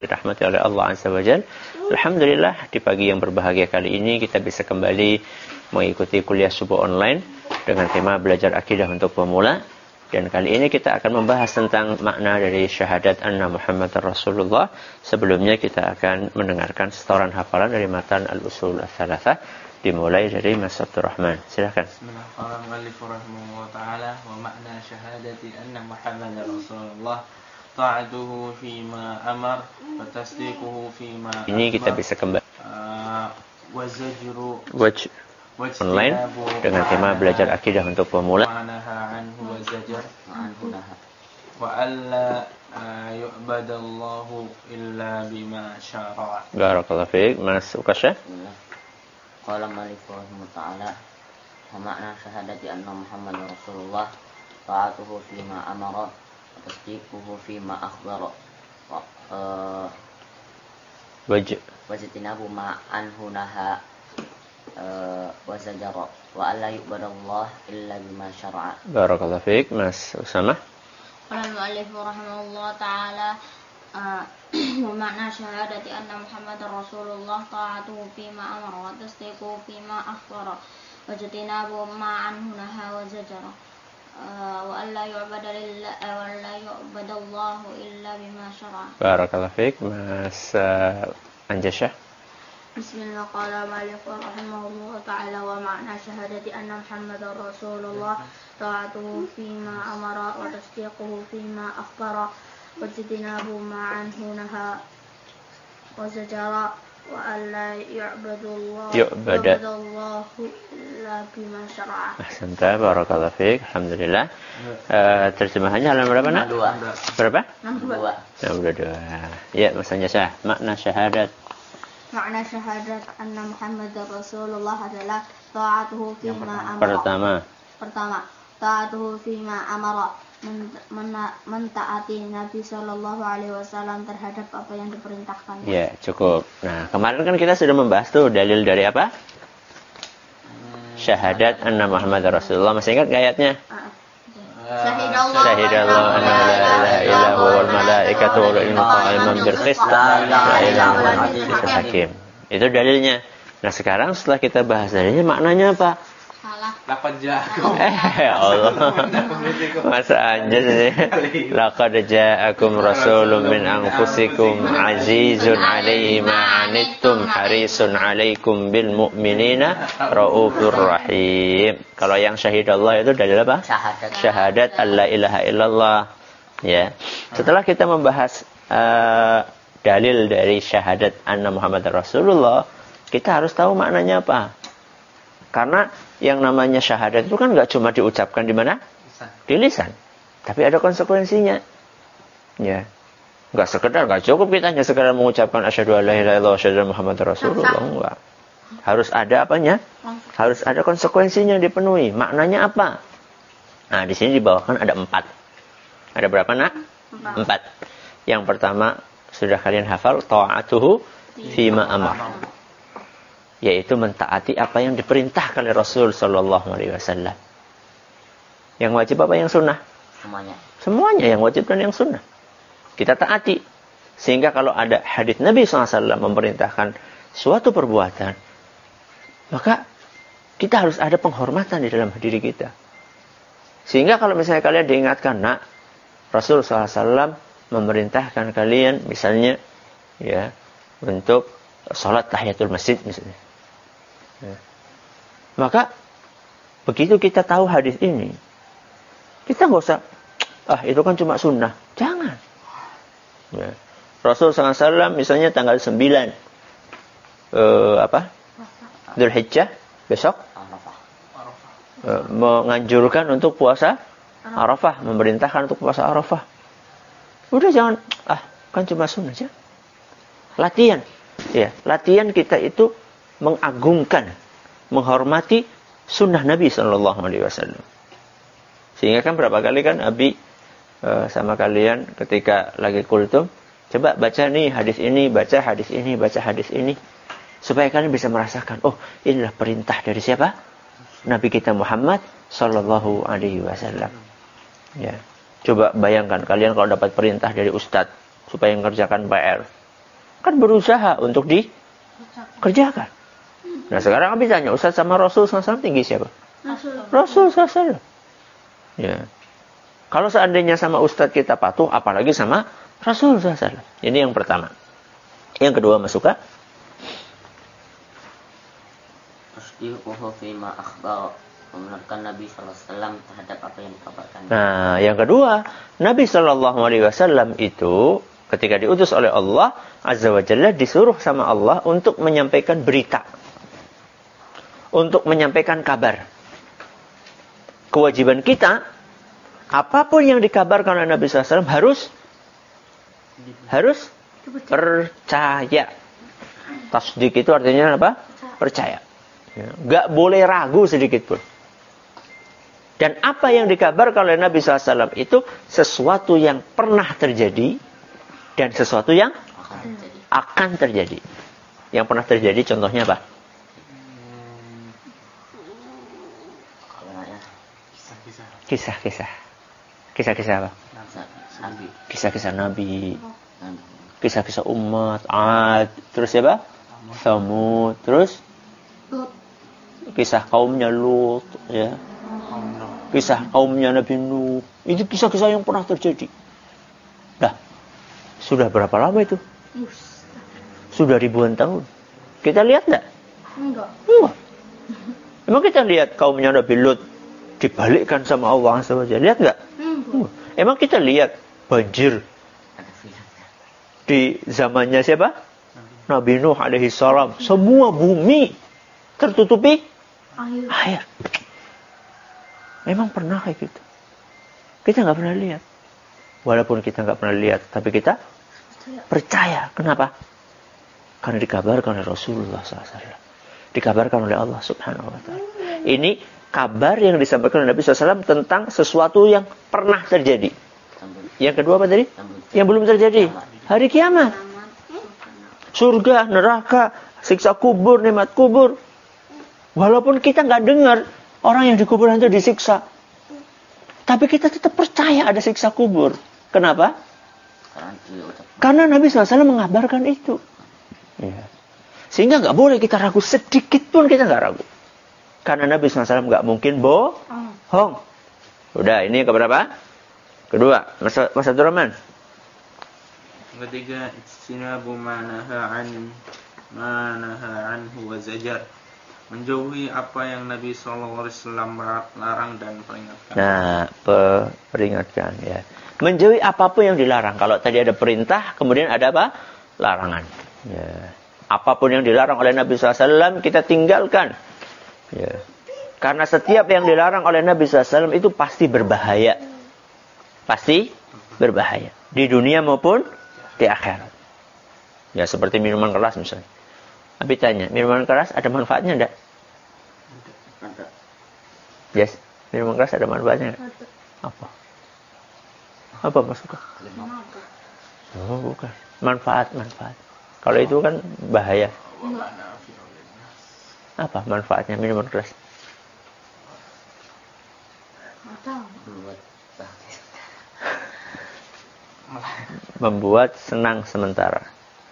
dirahmati oleh Allah Azza wa Jalla. Alhamdulillah di pagi yang berbahagia kali ini kita bisa kembali mengikuti kuliah subuh online dengan tema belajar akidah untuk pemula. Dan kali ini kita akan membahas tentang makna dari syahadat anna Muhammad Rasulullah. Sebelumnya kita akan mendengarkan setoran hafalan dari matan Al-Usul Ats-Tsalatsah dimulai dari Mas Abdul Rahman. Silakan. Bismillahirrahmanirrahim. Wa makna syahadati anna Muhammad Rasulullah ta'atuhu fima amar wa tasdiquhu fima ini kita bisa kembali wa zajru online dengan tema belajar akidah untuk pemula. Wa alla yu'badallahu illa bima syara'a. Barakallahu fiik. Mas Ukasha. Qala Malik ta'ala wa makna syahadati anna Muhammad Rasulullah ta'atuhu fima amara tasdiquhu fima akhbara wajtinabu ma anhu naha wa zajara wa alla yu'badallah illa bima syara'a. Barakallahu fiik. Mas Usama. Qala al-mu'allif rahimahullah ta'ala wa makna syahadati anna Muhammadar Rasulullah ta'atuhu fima amara wa tasdiquhu fima akhbara wajtinabu ma anhu naha wa zajara wa alla yu'badallahu illa bima syara'a. Barakallahu fiik. Mas Anjasyah. Bismillah. Qala Malik rahimahullah ta'ala wa ma'na syahadati anna Muhammadar Rasulullah ta'atuhu fima amara wa tasdiquhu fima akhbara wa jitinabu ma anhu naha wa zajara wa alla yu'badallahu illa bima syara'a. Ahsanta, barakallahu fiik. Alhamdulillah. Terjemahannya halaman berapa, Nak? Berapa? 62. Ya, Mas Anjasyah. Makna syahadat. Makna syahadat anna Muhammadar Rasulullah adalah ta'atuhu fima amara. Pertama, ta'atuhu fima amara, mentaati Nabi Shallallahu Alaihi Wasallam terhadap apa yang diperintahkan. Ya, cukup. Nah, kemarin kan kita sudah membahas tuh dalil dari apa? Syahadat anna Muhammadar Rasulullah. Masih ingat ayatnya? Syahidallahu anna la ilaha illa huwal malaikatu wal ilmu qa'iman bil qist la ilaha illa huwal hakim. Itu dalilnya. Nah, sekarang setelah kita bahas dalilnya, maknanya apa? Laqad ja'akum. Ya Allah. Masa anjir ini. Laqad ja'akum rasulun min anfusikum azizun 'alaihi ma 'anittum harisun 'alaikum bil mu'minina raufur rahim. Kalau yang syahidallah itu dalil apa? Syahadat alla ilaha illallah. Ya. Setelah kita membahas dalil dari syahadat anna Muhammad Rasulullah, kita harus tahu maknanya apa. Karena yang namanya syahadat itu kan nggak cuma diucapkan di mana? Di lisan. Tapi ada konsekuensinya. Ya. Nggak cukup kita hanya sekedar mengucapkan asyhadu alla ilaha illallah wa asyhadu anna Muhammadar Rasulullah. Enggak. Harus ada apanya? Harus ada konsekuensinya yang dipenuhi. Maknanya apa? Nah, di sini dibawakan ada 4. Ada berapa, Nak? 4. Yang pertama sudah kalian hafal, ta'atuhu fima amar. Yaitu mentaati apa yang diperintahkan oleh Rasul Sallallahu Alaihi Wasallam. Yang wajib apa yang sunnah? Semuanya yang wajib dan yang sunnah. Kita taati. Sehingga kalau ada hadis Nabi SAW memerintahkan suatu perbuatan, maka kita harus ada penghormatan di dalam diri kita. Sehingga kalau misalnya kalian diingatkan, Nak, Rasul SAW memerintahkan kalian misalnya ya untuk sholat tahiyatul masjid misalnya. Ya. Maka begitu kita tahu hadis ini, kita nggak usah, itu kan cuma sunnah. Jangan. Ya. Rasul SAW misalnya tanggal 9 Dzulhijjah besok menganjurkan untuk puasa Arafah, memerintahkan untuk puasa Arafah. Udah jangan, kan cuma sunnah aja. Latihan. Ya, latihan kita itu mengagungkan, menghormati sunnah Nabi Sallallahu Alaihi Wasallam. Sehingga kan berapa kali kan Abi sama kalian ketika lagi kultum, coba baca nih hadis ini, baca hadis ini, baca hadis ini, supaya kalian bisa merasakan, oh inilah perintah dari siapa? Nabi kita Muhammad Sallallahu Alaihi Wasallam. Ya, coba bayangkan kalian kalau dapat perintah dari ustadz supaya mengerjakan PR. kan berusaha untuk dikerjakan. Nah sekarang Abi tanya, Ustaz sama Rasul SAW tinggi siapa? Rasul SAW. Ya. Kalau seandainya sama Ustaz kita patuh, apalagi sama Rasul SAW. Ini yang pertama. Yang kedua masuk ke? Tasdiquhu fima akhbar. Membenarkan Nabi SAW terhadap apa yang dikabarkan. Nah, yang kedua, Nabi SAW itu ketika diutus oleh Allah Azza wa Jalla disuruh sama Allah untuk menyampaikan berita. Untuk menyampaikan kabar. Kewajiban kita, apapun yang dikabarkan oleh Nabi SAW harus percaya. Tasdik itu artinya apa? Percaya. Ya, nggak boleh ragu sedikit pun. Dan apa yang dikabarkan oleh Nabi SAW itu sesuatu yang pernah terjadi dan sesuatu yang akan terjadi. Yang pernah terjadi contohnya apa? Kisah-kisah. Kisah-kisah apa? Kisah-kisah Nabi. Kisah-kisah umat. Ad. Terus siapa? Samud. Terus? Kisah kaumnya Lut. Ya. Kisah kaumnya Nabi Nuh. Itu kisah-kisah yang pernah terjadi. Nah, sudah berapa lama itu? Sudah ribuan tahun. Kita lihat enggak? Enggak. Emang kita lihat kaumnya Nabi Lut dibalikkan sama Allah SWT. Lihat enggak? Emang kita lihat banjir di zamannya siapa? Nabi Nuh alaihi salam. Semua bumi tertutupi air. Memang pernah kayak gitu. Kita nggak pernah lihat. Walaupun kita nggak pernah lihat, tapi kita percaya. Kenapa? Karena dikabarkan oleh Rasulullah SAW. Dikabarkan oleh Allah Subhanahu Wa Taala. Ini kabar yang disampaikan oleh Nabi SAW tentang sesuatu yang pernah terjadi. Yang kedua apa tadi? Yang belum terjadi. Hari kiamat. Surga, neraka, siksa kubur, nikmat kubur. Walaupun kita nggak dengar orang yang di kuburan itu disiksa. Tapi kita tetap percaya ada siksa kubur. Kenapa? Karena Nabi SAW mengabarkan itu. Ya. Sehingga nggak boleh kita ragu sedikit pun, kita nggak ragu. Karena Nabi SAW nggak mungkin bohong. Udah, ini keberapa? Kedua, Mas Abdurrahman. Ketiga, ijtinabu ma naha anhu wa zajar. Menjauhi apa yang Nabi SAW larang dan peringatkan. Nah, peringatkan ya. Menjauhi apapun yang dilarang. Kalau tadi ada perintah, kemudian ada apa? Larangan. Ya. Apapun yang dilarang oleh Nabi SAW, kita tinggalkan. Ya. Karena setiap yang dilarang oleh Nabi SAW itu pasti berbahaya. Pasti berbahaya. Di dunia maupun di akhirat. Ya, seperti minuman keras misalnya. Abi tanya, minuman keras ada manfaatnya enggak? Ada. Yes, minuman keras ada manfaatnya enggak? Apa? Apa maksudnya? Oh, bukan. Manfaat. Kalau itu kan bahaya. Apa manfaatnya minuman keras? Membuat senang sementara.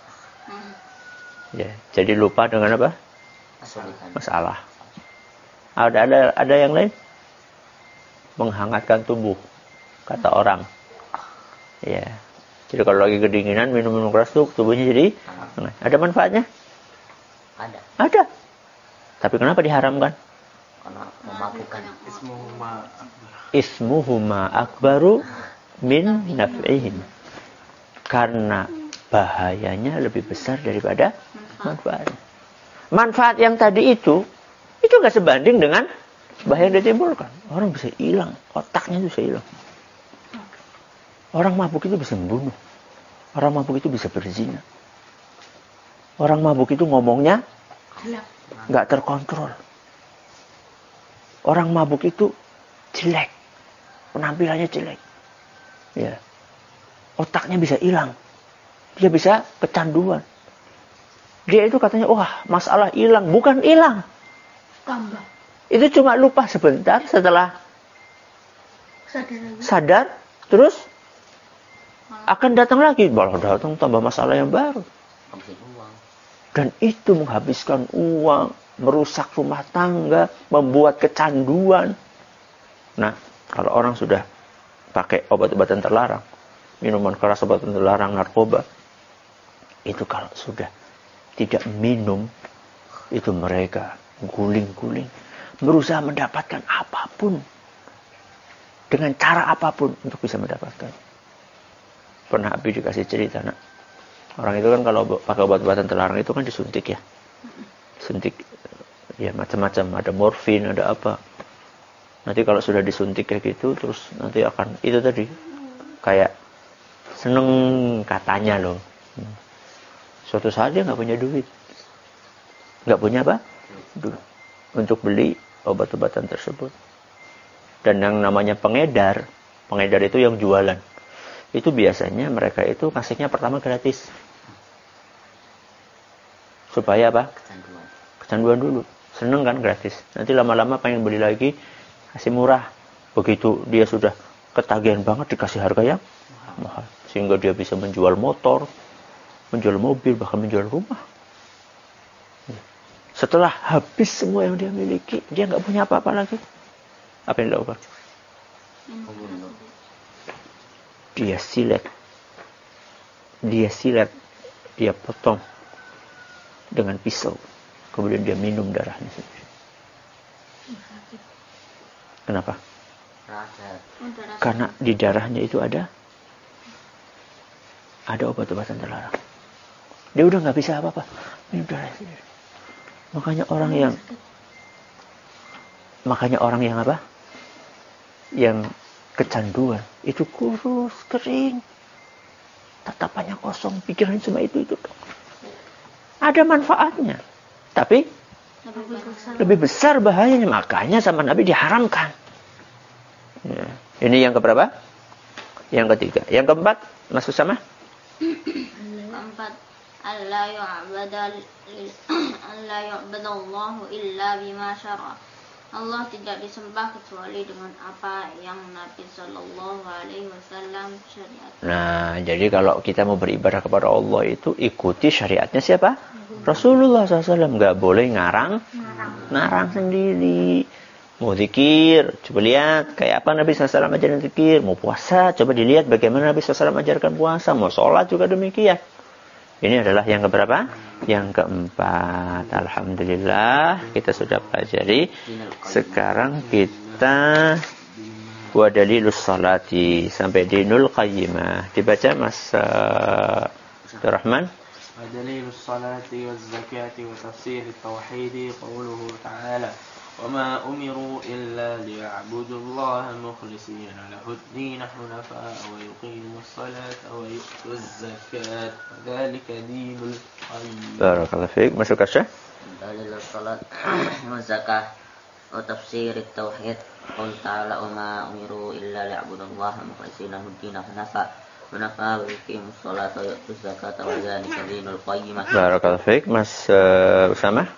Ya, jadi lupa dengan apa? Masalah. Ada yang lain? Menghangatkan tubuh, kata orang. Ya. Jadi kalau lagi kedinginan minum keras tuh tubuhnya jadi hangat. Ada manfaatnya? Ada. Tapi kenapa diharamkan? Karena memabukkan. Ismuhuma akbaru min naf'ihim. Karena bahayanya lebih besar daripada manfaatnya. Manfaat yang tadi itu nggak sebanding dengan bahaya yang ditimbulkan. Orang bisa hilang, otaknya bisa hilang. Orang mabuk itu bisa membunuh. Orang mabuk itu bisa berzina. Orang mabuk itu ngomongnya nggak terkontrol. Orang mabuk itu jelek, penampilannya jelek. Ya. Otaknya bisa hilang. Dia bisa kecanduan. Dia itu katanya, wah masalah hilang. Bukan hilang. Tambah. Itu cuma lupa sebentar setelah sadar. Terus akan datang lagi. Malah datang tambah masalah yang baru. Dan itu menghabiskan uang, merusak rumah tangga, membuat kecanduan. Nah, kalau orang sudah pakai obat-obatan terlarang, minuman keras, obat-obatan terlarang, narkoba, itu kalau sudah tidak minum, itu mereka guling-guling, berusaha mendapatkan apapun, dengan cara apapun untuk bisa mendapatkan. Pernah Abi dikasih cerita, nak. Orang itu kan kalau pakai obat-obatan terlarang itu kan disuntik ya. Suntik ya macam-macam, ada morfin, ada apa. Nanti kalau sudah disuntik kayak gitu, terus nanti akan itu tadi kayak seneng katanya loh. Suatu saat dia nggak punya duit, nggak punya apa? Duit untuk beli obat-obatan tersebut. Dan yang namanya pengedar itu yang jualan. Itu biasanya mereka itu kasihnya pertama gratis. Supaya apa? Kecanduan dulu. Seneng kan gratis. Nanti lama-lama pengen beli lagi, kasih murah. Begitu dia sudah ketagihan banget, dikasih harga yang mahal. Sehingga dia bisa menjual motor, menjual mobil, bahkan menjual rumah. Setelah habis semua yang dia miliki, dia nggak punya apa-apa lagi. Apa yang dilakukan? Dia silet, dia potong dengan pisau, kemudian dia minum darahnya sendiri. Kenapa? Karena di darahnya itu ada obat-obatan terlarang. Dia udah nggak bisa apa-apa, minum darah sendiri. Makanya orang yang apa? Yang kecanduan itu kurus, kering, tatapannya kosong, pikirannya cuma itu. Ada manfaatnya, tapi lebih besar bahayanya. Makanya sama Nabi diharamkan. Ya. Ini yang keberapa? Yang ketiga. Yang keempat, masuk sama? Keempat, alla yu'badallahu illa bima syara. Allah tidak disembah kecuali dengan apa yang Nabi Shallallahu Alaihi Wasallam syariatkan. Nah, jadi kalau kita mau beribadah kepada Allah itu ikuti syariatnya siapa? Rasulullah SAW. Nggak boleh ngarang sendiri. Mau zikir, coba lihat kayak apa Nabi SAW ajarin zikir. Mau puasa, coba dilihat bagaimana Nabi SAW ajarkan puasa. Mau sholat juga demikian. Ini adalah yang keberapa? Yang keempat. Alhamdulillah kita sudah pelajari. Sekarang kita wa dalilus salati sampai dinul qayyimah. Dibaca Mas Rahman. Wa dalilus salati waz zakati wa tafsir at-tauhid qauluhu ta'ala وما أمروا إلا ليعبدوا الله مخلصين له الدين حنفاء ويقيموا الصلاة ويؤتوا الزكاة وذلك دين القيم. بارك الله فيك. masuk Syekh. دليل الصلاة والزكاة وتفسير التوحيد قول تعالى وما أمروا إلا ليعبدوا الله مخلصين له الدين حنفاء ويقيموا الصلاة ويؤتوا الزكاة وذلك دين القيم. بارك الله فيك. Mas Usama.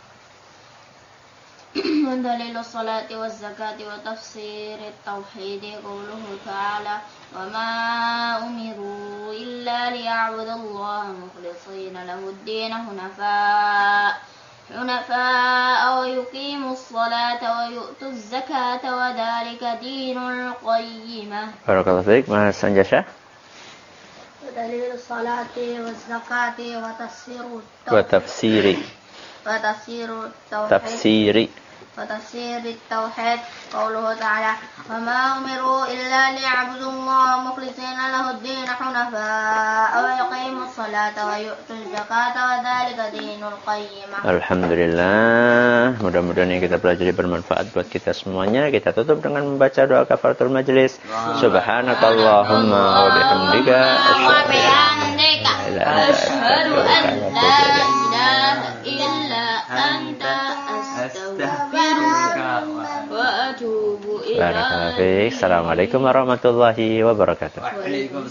دليل الصلاة والزكاة وتفسير التوحيد قوله تعالى وما أمروا إلا ليعبدوا الله مخلصين له الدين حنفاء ويقيموا الصلاة ويؤتوا الزكاة وذلك دين القيمة. بارك الله فيك. Mas Anjasha. دليل الصلاة والزكاة وتفسير التوحيد قوله تعالى وما أمروا إلا ليعبدوا الله مخلصين له الدين حنفاء ويقيموا الصلاة ويؤتوا الزكاة وذلك دين القيمة. Alhamdulillah, mudah-mudahan yang kita pelajari bermanfaat buat kita semuanya. Kita tutup dengan membaca doa kafaratul majlis. Subhanakallahumma wa bihamdika asyhadu an la ilaha illa anta astaghfiruka wa atubu ilaik. Assalamualaikum warahmatullahi wabarakatuh.